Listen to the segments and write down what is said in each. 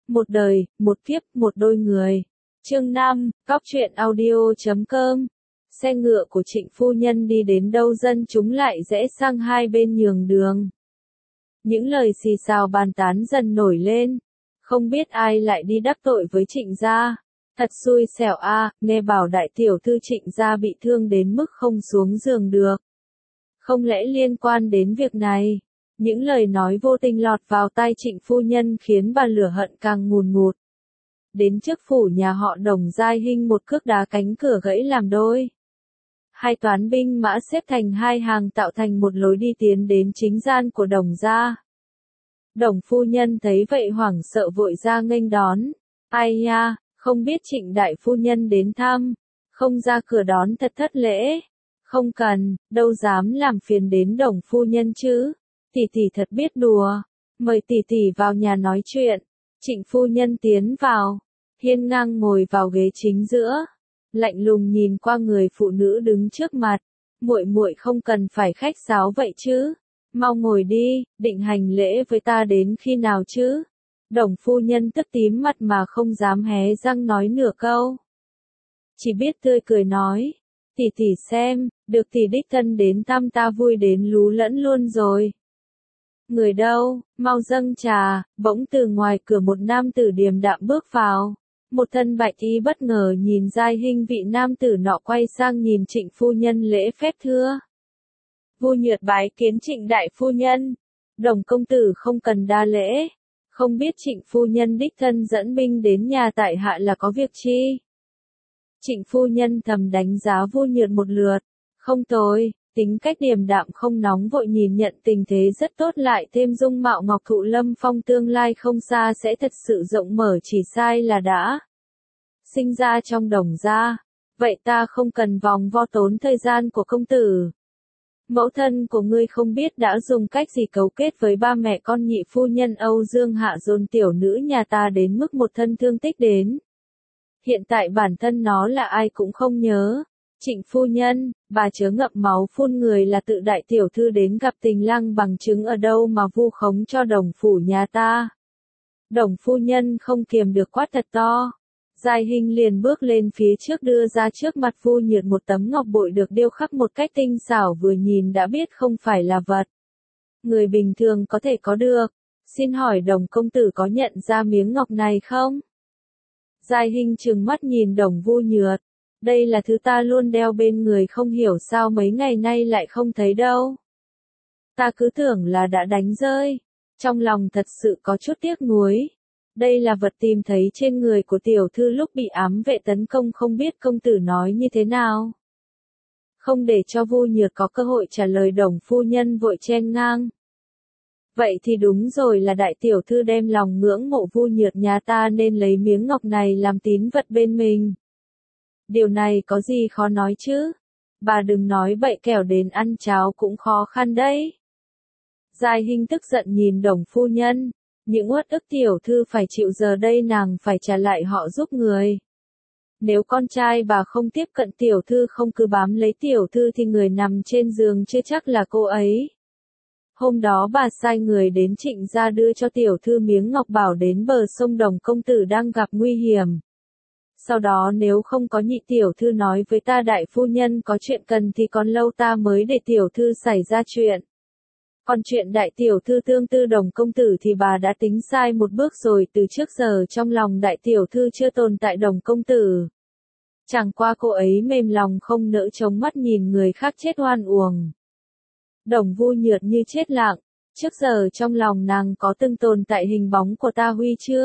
Một đời, một kiếp, một đôi người. Chương 5, Cóc truyện audio.com. Xe ngựa của Trịnh phu nhân đi đến đâu dân chúng lại rẽ sang hai bên nhường đường. Những lời xì xào bàn tán dần nổi lên. Không biết ai lại đi đắc tội với Trịnh gia. Thật xui xẻo a, nghe bảo đại tiểu thư Trịnh gia bị thương đến mức không xuống giường được. Không lẽ liên quan đến việc này? Những lời nói vô tình lọt vào tai Trịnh phu nhân khiến bà lửa hận càng ngùn ngụt. Đến trước phủ nhà họ Đồng Giai Hinh một cước đá cánh cửa gãy làm đôi. Hai toán binh mã xếp thành hai hàng tạo thành một lối đi tiến đến chính gian của Đồng gia. Đồng phu nhân thấy vậy hoảng sợ vội ra nghênh đón. Ai nha, không biết Trịnh đại phu nhân đến thăm, không ra cửa đón thật thất lễ. Không cần, đâu dám làm phiền đến Đồng phu nhân chứ. Tỷ tỷ thật biết đùa, mời tỷ tỷ vào nhà nói chuyện. Trịnh phu nhân tiến vào, hiên ngang ngồi vào ghế chính giữa, lạnh lùng nhìn qua người phụ nữ đứng trước mặt. Muội muội không cần phải khách sáo vậy chứ, mau ngồi đi, định hành lễ với ta đến khi nào chứ? Đồng phu nhân tức tím mặt mà không dám hé răng nói nửa câu, chỉ biết tươi cười nói, tỷ tỷ xem, được tỷ đích thân đến thăm ta vui đến lú lẫn luôn rồi. Người đâu, mau dâng trà. Bỗng từ ngoài cửa một nam tử điềm đạm bước vào. Một thân bạch y bất ngờ nhìn Giai Hinh, vị nam tử nọ quay sang nhìn Trịnh phu nhân lễ phép thưa. Vu Nhược bái kiến Trịnh đại phu nhân. Đồng công tử không cần đa lễ. Không biết Trịnh phu nhân đích thân dẫn binh đến nhà tại hạ là có việc chi? Trịnh phu nhân thầm đánh giá Vu Nhược một lượt. Không tồi. Tính cách điềm đạm không nóng vội, nhìn nhận tình thế rất tốt, lại thêm dung mạo ngọc thụ lâm phong, tương lai không xa sẽ thật sự rộng mở, chỉ sai là đã sinh ra trong Đồng gia. Vậy ta không cần vòng vo tốn thời gian của công tử. Mẫu thân của ngươi không biết đã dùng cách gì cấu kết với ba mẹ con nhị phu nhân Âu Dương hạ dồn tiểu nữ nhà ta đến mức một thân thương tích đến. Hiện tại bản thân nó là ai cũng không nhớ. Trịnh phu nhân, bà chớ ngậm máu phun người, là tự đại tiểu thư đến gặp Tình Lăng, bằng chứng ở đâu mà vu khống cho đồng phủ nhà ta? Đồng phu nhân không kiềm được quát thật to. Giai Hinh liền bước lên phía trước, đưa ra trước mặt Vu Nhược một tấm ngọc bội được điêu khắc một cách tinh xảo, vừa nhìn đã biết không phải là vật người bình thường có thể có được. Xin hỏi Đồng công tử có nhận ra miếng ngọc này không? Giai Hinh trừng mắt nhìn Đồng Vu Nhược. Đây là thứ ta luôn đeo bên người, không hiểu sao mấy ngày nay lại không thấy đâu. Ta cứ tưởng là đã đánh rơi. Trong lòng thật sự có chút tiếc nuối. Đây là vật tìm thấy trên người của tiểu thư lúc bị ám vệ tấn công, không biết công tử nói như thế nào. Không để cho Vu Nhược có cơ hội trả lời, Đồng phu nhân vội chen ngang. Vậy thì đúng rồi, là đại tiểu thư đem lòng ngưỡng mộ Vu Nhược nhà ta nên lấy miếng ngọc này làm tín vật bên mình. Điều này có gì khó nói chứ? Bà đừng nói bậy, kẻo đến ăn cháo cũng khó khăn đấy. Giai Hinh tức giận nhìn Đồng phu nhân. Những uất ức tiểu thư phải chịu giờ đây nàng phải trả lại họ giúp người. Nếu con trai bà không tiếp cận tiểu thư, không cứ bám lấy tiểu thư, thì người nằm trên giường chưa chắc là cô ấy. Hôm đó bà sai người đến Trịnh gia đưa cho tiểu thư miếng ngọc, bảo đến bờ sông Đồng công tử đang gặp nguy hiểm. Sau đó nếu không có nhị tiểu thư nói với ta đại phu nhân có chuyện cần thì còn lâu ta mới để tiểu thư xảy ra chuyện. Còn chuyện đại tiểu thư tương tư Đồng công tử thì bà đã tính sai một bước rồi, từ trước giờ trong lòng đại tiểu thư chưa tồn tại Đồng công tử. Chẳng qua cô ấy mềm lòng không nỡ chống mắt nhìn người khác chết oan uổng. Đồng Vu Nhược như chết lặng, trước giờ trong lòng nàng có từng tồn tại hình bóng của Ta Huy chưa?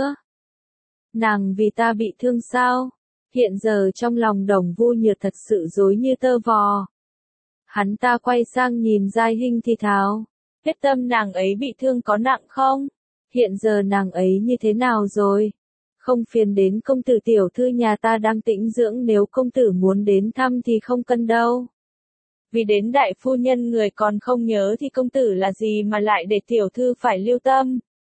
Nàng vì ta bị thương sao? Hiện giờ trong lòng Đồng Vu Nhược thật sự rối như tơ vò. Hắn ta quay sang nhìn Giai Hinh thì thào. Huyết tâm nàng ấy bị thương có nặng không? Hiện giờ nàng ấy như thế nào rồi? Không phiền đến công tử, tiểu thư nhà ta đang tĩnh dưỡng, nếu công tử muốn đến thăm thì không cần đâu. Vì đến đại phu nhân người còn không nhớ thì công tử là gì mà lại để tiểu thư phải lưu tâm?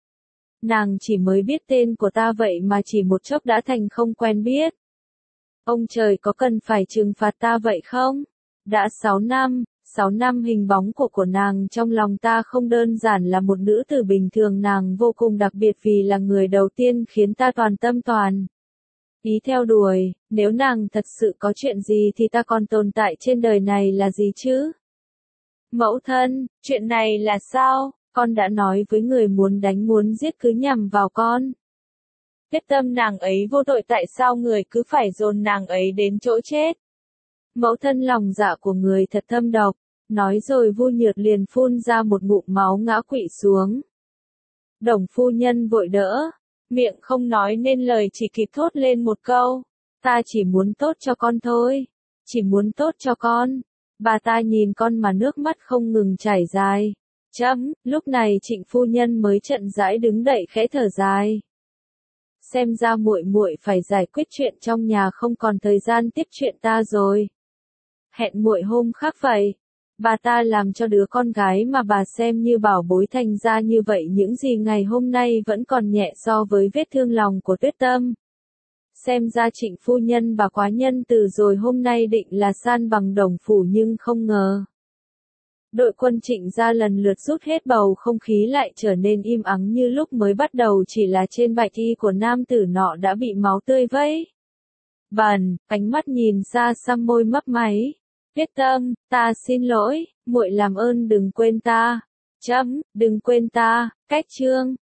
Nàng chỉ mới biết tên của ta vậy mà chỉ một chốc đã thành không quen biết. Ông trời có cần phải trừng phạt ta vậy không? Đã 6 năm, 6 năm hình bóng của nàng trong lòng ta không đơn giản là một nữ tử bình thường, nàng vô cùng đặc biệt vì là người đầu tiên khiến ta toàn tâm toàn ý theo đuổi, nếu nàng thật sự có chuyện gì thì ta còn tồn tại trên đời này là gì chứ? Mẫu thân, chuyện này là sao? Con đã nói với người muốn đánh muốn giết cứ nhằm vào con. Quyết tâm nàng ấy vô tội, tại sao người cứ phải dồn nàng ấy đến chỗ chết? Mẫu thân, lòng dạ của người thật thâm độc, nói rồi Vu Nhược liền phun ra một ngụm máu ngã quỵ xuống. Đồng phu nhân vội đỡ, miệng không nói nên lời, chỉ kịp thốt lên một câu, ta chỉ muốn tốt cho con thôi, chỉ muốn tốt cho con. Bà ta nhìn con mà nước mắt không ngừng chảy dài. Lúc này Trịnh phu nhân mới chậm rãi đứng dậy khẽ thở dài. Xem ra muội muội phải giải quyết chuyện trong nhà, không còn thời gian tiếp chuyện ta rồi. Hẹn muội hôm khác vậy. Bà ta làm cho đứa con gái mà bà xem như bảo bối thành ra như vậy, những gì ngày hôm nay vẫn còn nhẹ so với vết thương lòng của Tuyết Tâm. Xem ra Trịnh phu nhân bà quá nhân từ rồi, hôm nay định là san bằng Đồng phủ nhưng không ngờ. Đội quân Trịnh gia lần lượt rút hết, bầu không khí lại trở nên im ắng như lúc mới bắt đầu, chỉ là trên bạch y của nam tử nọ đã bị máu tươi vấy bẩn, ánh mắt nhìn xa xăm, môi mấp máy. Tuyết Tâm, ta xin lỗi, muội làm ơn đừng quên ta. Đừng quên ta. Cách chương